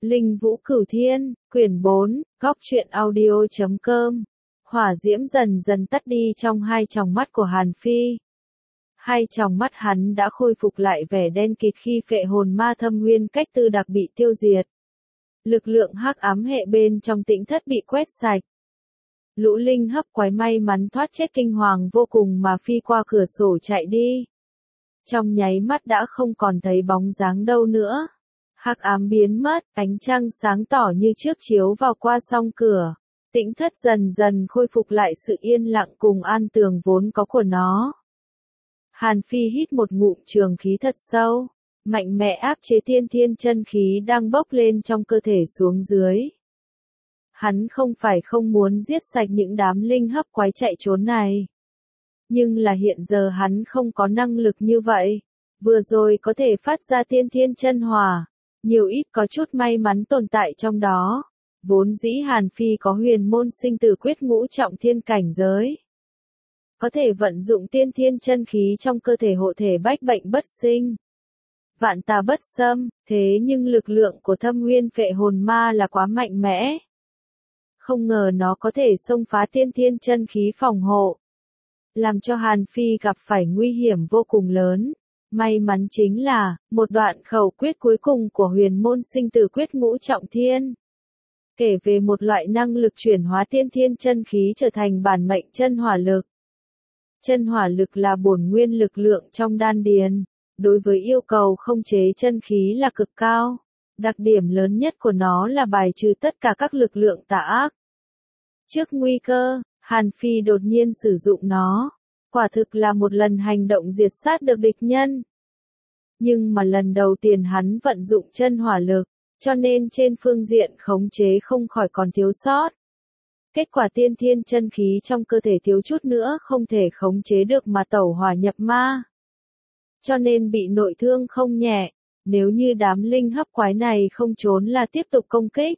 Linh Vũ Cửu Thiên, quyển 4, góc truyện audio.com. Hỏa diễm dần dần tắt đi trong hai tròng mắt của Hàn Phi. Hai tròng mắt hắn đã khôi phục lại vẻ đen kịt khi phệ hồn ma thâm nguyên cách tư đặc bị tiêu diệt. Lực lượng hắc ám hệ bên trong tĩnh thất bị quét sạch. Lũ linh hấp quái may mắn thoát chết kinh hoàng vô cùng mà phi qua cửa sổ chạy đi. Trong nháy mắt đã không còn thấy bóng dáng đâu nữa. Hắc ám biến mất, ánh trăng sáng tỏ như trước chiếu vào qua song cửa. Tĩnh thất dần dần khôi phục lại sự yên lặng cùng an tường vốn có của nó. Hàn Phi hít một ngụm trường khí thật sâu, mạnh mẽ áp chế tiên thiên chân khí đang bốc lên trong cơ thể xuống dưới. Hắn không phải không muốn giết sạch những đám linh hấp quái chạy trốn này. Nhưng là hiện giờ hắn không có năng lực như vậy. Vừa rồi có thể phát ra tiên thiên chân hỏa. Nhiều ít có chút may mắn tồn tại trong đó. Vốn dĩ Hàn Phi có huyền môn sinh tử quyết ngũ trọng thiên cảnh giới. Có thể vận dụng tiên thiên chân khí trong cơ thể hộ thể bách bệnh bất sinh. Vạn tà bất xâm, thế nhưng lực lượng của thâm nguyên phệ hồn ma là quá mạnh mẽ. Không ngờ nó có thể xông phá tiên thiên chân khí phòng hộ. Làm cho Hàn Phi gặp phải nguy hiểm vô cùng lớn. May mắn chính là, một đoạn khẩu quyết cuối cùng của huyền môn sinh tử quyết ngũ trọng thiên. Kể về một loại năng lực chuyển hóa tiên thiên chân khí trở thành bản mệnh chân hỏa lực. Chân hỏa lực là bổn nguyên lực lượng trong đan điền. Đối với yêu cầu không chế chân khí là cực cao. Đặc điểm lớn nhất của nó là bài trừ tất cả các lực lượng tà ác. Trước nguy cơ, Hàn Phi đột nhiên sử dụng nó. Quả thực là một lần hành động diệt sát được địch nhân. Nhưng mà lần đầu tiên hắn vận dụng chân hỏa lực, cho nên trên phương diện khống chế không khỏi còn thiếu sót. Kết quả tiên thiên chân khí trong cơ thể thiếu chút nữa không thể khống chế được mà tẩu hỏa nhập ma. Cho nên bị nội thương không nhẹ, nếu như đám linh hấp quái này không trốn là tiếp tục công kích.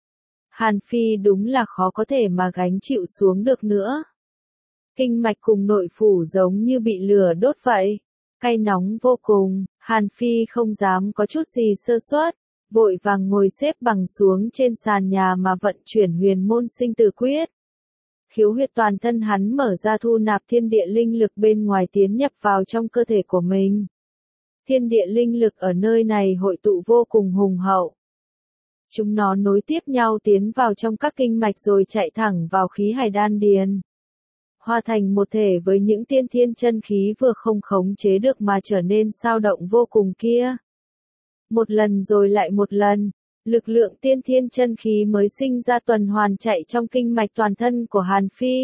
Hàn Phi đúng là khó có thể mà gánh chịu xuống được nữa. Kinh mạch cùng nội phủ giống như bị lửa đốt vậy. Cay nóng vô cùng, Hàn Phi không dám có chút gì sơ suất, vội vàng ngồi xếp bằng xuống trên sàn nhà mà vận chuyển huyền môn sinh tử quyết. Khiếu huyệt toàn thân hắn mở ra thu nạp thiên địa linh lực bên ngoài tiến nhập vào trong cơ thể của mình. Thiên địa linh lực ở nơi này hội tụ vô cùng hùng hậu. Chúng nó nối tiếp nhau tiến vào trong các kinh mạch rồi chạy thẳng vào khí hải đan điền. Hòa thành một thể với những tiên thiên chân khí vừa không khống chế được mà trở nên sao động vô cùng kia. Một lần rồi lại một lần, lực lượng tiên thiên chân khí mới sinh ra tuần hoàn chạy trong kinh mạch toàn thân của Hàn Phi.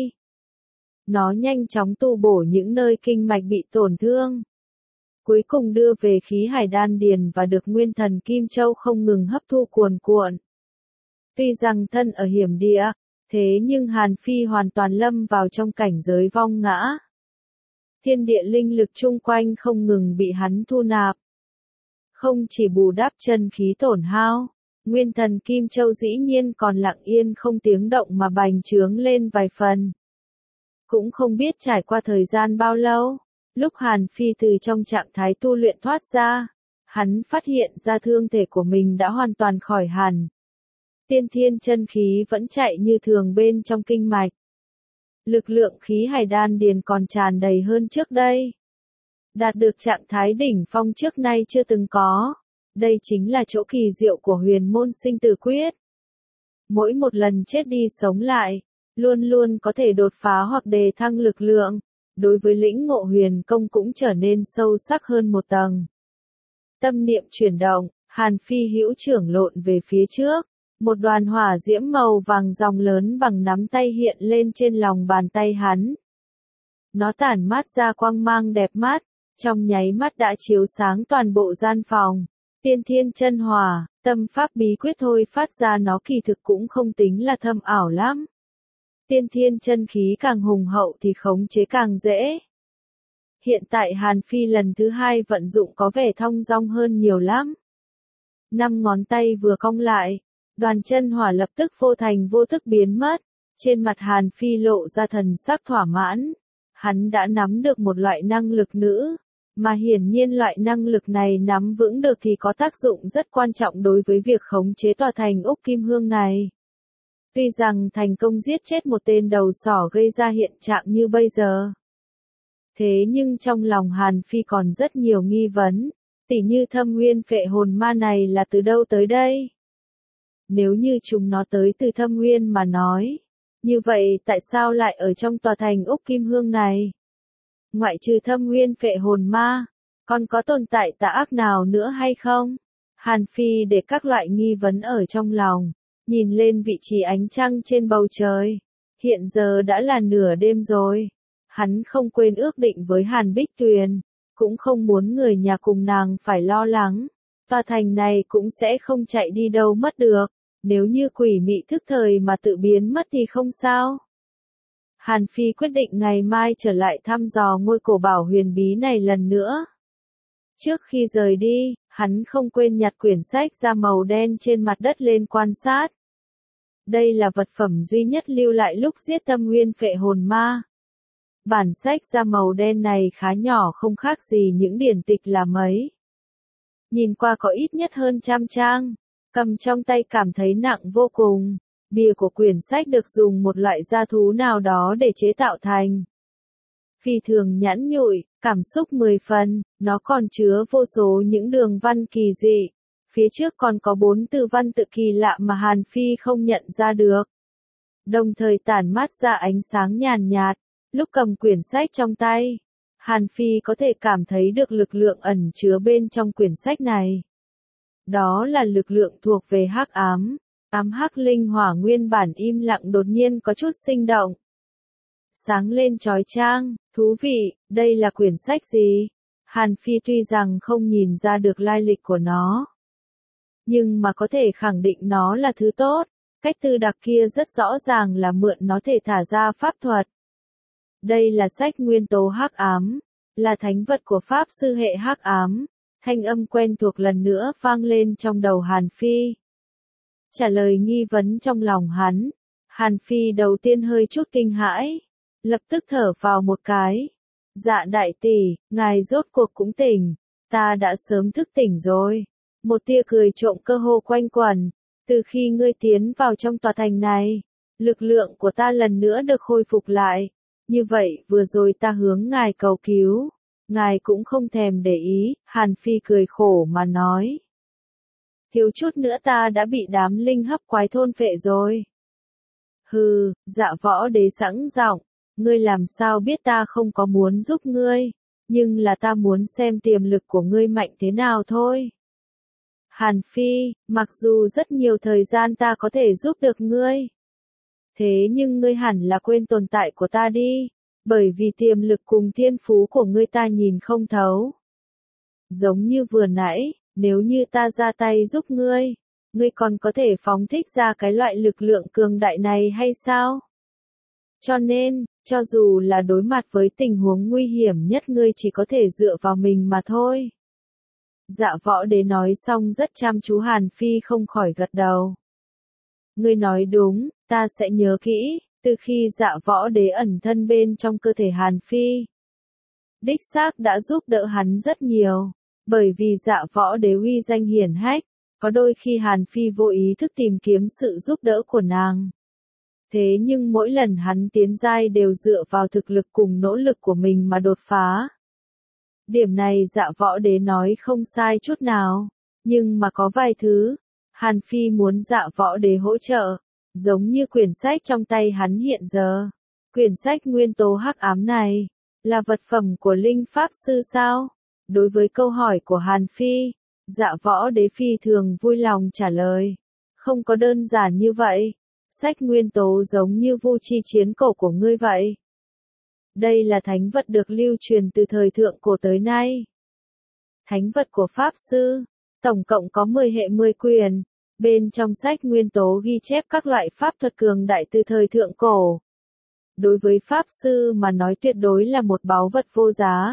Nó nhanh chóng tu bổ những nơi kinh mạch bị tổn thương. Cuối cùng đưa về khí hải đan điền và được nguyên thần Kim Châu không ngừng hấp thu cuồn cuộn. Tuy rằng thân ở hiểm địa, thế nhưng Hàn Phi hoàn toàn lâm vào trong cảnh giới vong ngã. Thiên địa linh lực chung quanh không ngừng bị hắn thu nạp. Không chỉ bù đắp chân khí tổn hao, nguyên thần Kim Châu dĩ nhiên còn lặng yên không tiếng động mà bành trướng lên vài phần. Cũng không biết trải qua thời gian bao lâu, lúc Hàn Phi từ trong trạng thái tu luyện thoát ra, hắn phát hiện ra thương thể của mình đã hoàn toàn khỏi hẳn. Tiên thiên chân khí vẫn chạy như thường bên trong kinh mạch. Lực lượng khí hải đan điền còn tràn đầy hơn trước đây. Đạt được trạng thái đỉnh phong trước nay chưa từng có. Đây chính là chỗ kỳ diệu của huyền môn sinh tử quyết. Mỗi một lần chết đi sống lại, luôn luôn có thể đột phá hoặc đề thăng lực lượng. Đối với lĩnh ngộ huyền công cũng trở nên sâu sắc hơn một tầng. Tâm niệm chuyển động, Hàn Phi hữu trưởng lộn về phía trước. Một đoàn hỏa diễm màu vàng ròng lớn bằng nắm tay hiện lên trên lòng bàn tay hắn. Nó tản mát ra quang mang đẹp mắt, trong nháy mắt đã chiếu sáng toàn bộ gian phòng. Tiên thiên chân hỏa, tâm pháp bí quyết thôi phát ra nó kỳ thực cũng không tính là thâm ảo lắm. Tiên thiên chân khí càng hùng hậu thì khống chế càng dễ. Hiện tại Hàn Phi lần thứ hai vận dụng có vẻ thong dong hơn nhiều lắm. 5 ngón tay vừa cong lại, đoàn chân hỏa lập tức vô thành vô tức biến mất. Trên mặt Hàn Phi lộ ra thần sắc thỏa mãn. Hắn đã nắm được một loại năng lực nữ, Mà hiển nhiên loại năng lực này nắm vững được thì có tác dụng rất quan trọng đối với việc khống chế tòa thành Úc Kim Hương này. Tuy rằng thành công giết chết một tên đầu sỏ gây ra hiện trạng như bây giờ. Thế nhưng trong lòng Hàn Phi còn rất nhiều nghi vấn, tỉ như thâm nguyên phệ hồn ma này là từ đâu tới đây? Nếu như chúng nó tới từ thâm nguyên mà nói, như vậy tại sao lại ở trong tòa thành Úc Kim Hương này? Ngoại trừ thâm nguyên phệ hồn ma, còn có tồn tại tà ác nào nữa hay không? Hàn Phi để các loại nghi vấn ở trong lòng, nhìn lên vị trí ánh trăng trên bầu trời. Hiện giờ đã là nửa đêm rồi. Hắn không quên ước định với Hàn Bích Tuyền, cũng không muốn người nhà cùng nàng phải lo lắng. Tòa thành này cũng sẽ không chạy đi đâu mất được. Nếu như quỷ mị thức thời mà tự biến mất thì không sao. Hàn Phi quyết định ngày mai trở lại thăm dò ngôi cổ bảo huyền bí này lần nữa. Trước khi rời đi, hắn không quên nhặt quyển sách da màu đen trên mặt đất lên quan sát. Đây là vật phẩm duy nhất lưu lại lúc giết thâm nguyên phệ hồn ma. Bản sách da màu đen này khá nhỏ, không khác gì những điển tịch là mấy. Nhìn qua có ít nhất hơn 100 trang, cầm trong tay cảm thấy nặng vô cùng. Bìa của quyển sách được dùng một loại da thú nào đó để chế tạo thành. Phi thường nhẵn nhụi, cảm xúc 10 phần, nó còn chứa vô số những đường văn kỳ dị. Phía trước còn có 4 từ văn tự kỳ lạ mà Hàn Phi không nhận ra được. Đồng thời tản mát ra ánh sáng nhàn nhạt. Lúc cầm quyển sách trong tay, Hàn Phi có thể cảm thấy được lực lượng ẩn chứa bên trong quyển sách này. Đó là lực lượng thuộc về hắc ám. Ám hắc linh hỏa nguyên bản im lặng đột nhiên có chút sinh động. Sáng lên chói chang, thú vị, đây là quyển sách gì? Hàn Phi tuy rằng không nhìn ra được lai lịch của nó, nhưng mà có thể khẳng định nó là thứ tốt. Cách tư đặc kia rất rõ ràng là mượn nó thể thả ra pháp thuật. Đây là sách nguyên tố hắc ám, là thánh vật của pháp sư hệ hắc ám. Thanh âm quen thuộc lần nữa vang lên trong đầu Hàn Phi. Trả lời nghi vấn trong lòng hắn, Hàn Phi đầu tiên hơi chút kinh hãi, lập tức thở vào một cái. Dạ đại tỷ, ngài rốt cuộc cũng tỉnh, ta đã sớm thức tỉnh rồi. Một tia cười trộm cơ hồ quanh quẩn, từ khi ngươi tiến vào trong tòa thành này, lực lượng của ta lần nữa được khôi phục lại. Như vậy vừa rồi ta hướng ngài cầu cứu, ngài cũng không thèm để ý. Hàn Phi cười khổ mà nói. Thiếu chút nữa ta đã bị đám linh hấp quái thôn phệ rồi. Hừ, Dạ Võ Đế sẵn giọng, ngươi làm sao biết ta không có muốn giúp ngươi, nhưng là ta muốn xem tiềm lực của ngươi mạnh thế nào thôi. Hàn Phi, mặc dù rất nhiều thời gian ta có thể giúp được ngươi, thế nhưng ngươi hẳn là quên tồn tại của ta đi, bởi vì tiềm lực cùng thiên phú của ngươi ta nhìn không thấu. Giống như vừa nãy, nếu như ta ra tay giúp ngươi, ngươi còn có thể phóng thích ra cái loại lực lượng cường đại này hay sao? Cho nên, cho dù là đối mặt với tình huống nguy hiểm nhất ngươi chỉ có thể dựa vào mình mà thôi. Dạ Võ Đế nói xong rất chăm chú. Hàn Phi không khỏi gật đầu. Ngươi nói đúng, ta sẽ nhớ kỹ. Từ khi Dạ Võ Đế ẩn thân bên trong cơ thể Hàn Phi, đích xác đã giúp đỡ hắn rất nhiều. Bởi vì Dạ Võ Đế uy danh hiển hách, có đôi khi Hàn Phi vô ý thức tìm kiếm sự giúp đỡ của nàng. Thế nhưng mỗi lần hắn tiến giai đều dựa vào thực lực cùng nỗ lực của mình mà đột phá. Điểm này Dạ Võ Đế nói không sai chút nào, nhưng mà có vài thứ, Hàn Phi muốn Dạ Võ Đế hỗ trợ, giống như quyển sách trong tay hắn hiện giờ. Quyển sách nguyên tố hắc ám này, là vật phẩm của linh pháp sư sao? Đối với câu hỏi của Hàn Phi, Dạ Võ Đế phi thường vui lòng trả lời. Không có đơn giản như vậy. Sách nguyên tố giống như vu chi chiến cổ của ngươi vậy. Đây là thánh vật được lưu truyền từ thời thượng cổ tới nay. Thánh vật của Pháp Sư, tổng cộng có 10 hệ 10 quyển. Bên trong sách nguyên tố ghi chép các loại pháp thuật cường đại từ thời thượng cổ. Đối với Pháp Sư mà nói tuyệt đối là một báu vật vô giá.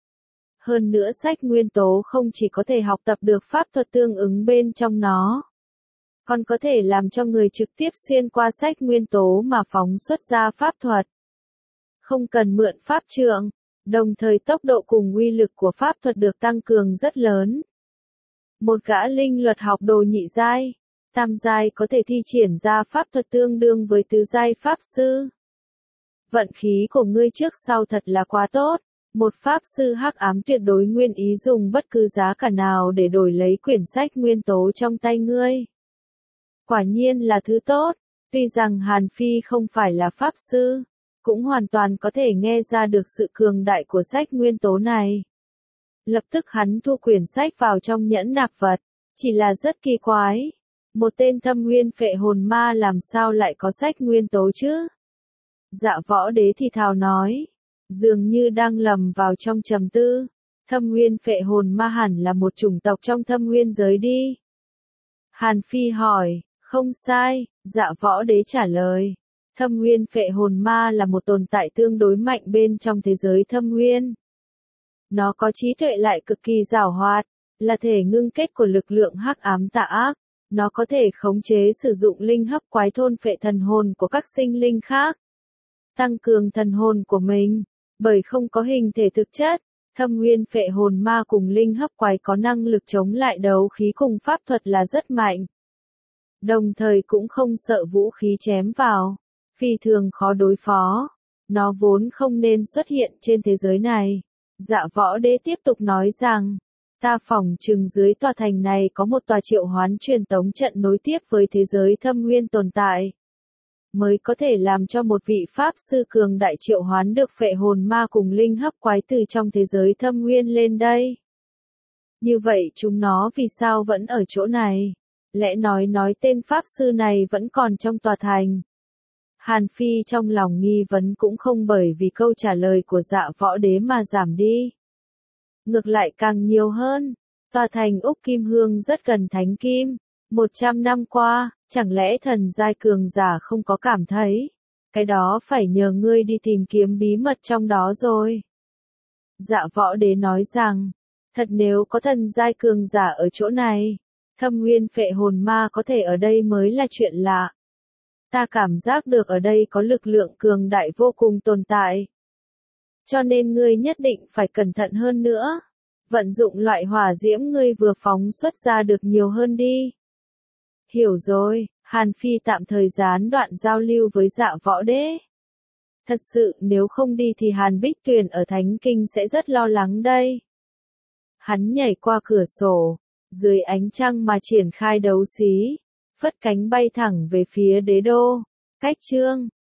Hơn nữa sách nguyên tố không chỉ có thể học tập được pháp thuật tương ứng bên trong nó, còn có thể làm cho người trực tiếp xuyên qua sách nguyên tố mà phóng xuất ra pháp thuật. Không cần mượn pháp trượng, Đồng thời tốc độ cùng uy lực của pháp thuật được tăng cường rất lớn. Một gã linh luật học đồ nhị giai, tam giai có thể thi triển ra pháp thuật tương đương với tứ giai pháp sư. Vận khí của ngươi trước sau thật là quá tốt. Một pháp sư hắc ám tuyệt đối nguyên ý dùng bất cứ giá cả nào để đổi lấy quyển sách nguyên tố trong tay ngươi. Quả nhiên là thứ tốt, tuy rằng Hàn Phi không phải là pháp sư, cũng hoàn toàn có thể nghe ra được sự cường đại của sách nguyên tố này. Lập tức hắn thu quyển sách vào trong nhẫn nạp vật, chỉ là rất kỳ quái. Một tên thâm nguyên phệ hồn ma làm sao lại có sách nguyên tố chứ? Dạ võ đế thì thào nói, dường như đang lầm vào trong trầm tư. Thâm nguyên phệ hồn ma hẳn là một chủng tộc trong thâm nguyên giới đi. Hàn Phi hỏi, không sai, dạ võ đế trả lời. Thâm nguyên phệ hồn ma là một tồn tại tương đối mạnh bên trong thế giới thâm nguyên. Nó có trí tuệ lại cực kỳ giàu hoạt, là thể ngưng kết của lực lượng hắc ám tà ác. Nó có thể khống chế sử dụng linh hấp quái thôn phệ thần hồn của các sinh linh khác. Tăng cường thần hồn của mình, bởi không có hình thể thực chất, thâm nguyên phệ hồn ma cùng linh hấp quái có năng lực chống lại đấu khí cùng pháp thuật là rất mạnh. Đồng thời cũng không sợ vũ khí chém vào, phi thường khó đối phó. Nó vốn không nên xuất hiện trên thế giới này. Dạ võ đế tiếp tục nói rằng, ta phỏng chừng dưới tòa thành này có một tòa triệu hoán truyền tống trận nối tiếp với thế giới thâm nguyên tồn tại. Mới có thể làm cho một vị pháp sư cường đại triệu hoán được phệ hồn ma cùng linh hấp quái từ trong thế giới thâm nguyên lên đây. Như vậy chúng nó vì sao vẫn ở chỗ này? Lẽ nói tên pháp sư này vẫn còn trong tòa thành. Hàn Phi trong lòng nghi vấn cũng không bởi vì câu trả lời của dạ võ đế mà giảm đi. Ngược lại càng nhiều hơn, tòa thành Úc Kim Hương rất gần Thánh Kim. 100 năm qua, chẳng lẽ thần giai cường giả không có cảm thấy? Cái đó phải nhờ ngươi đi tìm kiếm bí mật trong đó rồi. Dạ võ đế nói rằng, thật nếu có thần giai cường giả ở chỗ này, thâm nguyên phệ hồn ma có thể ở đây mới là chuyện lạ. Ta cảm giác được ở đây có lực lượng cường đại vô cùng tồn tại. Cho nên ngươi nhất định phải cẩn thận hơn nữa. Vận dụng loại hỏa diễm ngươi vừa phóng xuất ra được nhiều hơn đi. Hiểu rồi, Hàn Phi tạm thời gián đoạn giao lưu với dạ võ đế. Thật sự nếu không đi thì Hàn Bích Tuyền ở Thánh Kinh sẽ rất lo lắng đây. Hắn nhảy qua cửa sổ, dưới ánh trăng mà triển khai đấu xí, phất cánh bay thẳng về phía đế đô. Cách chương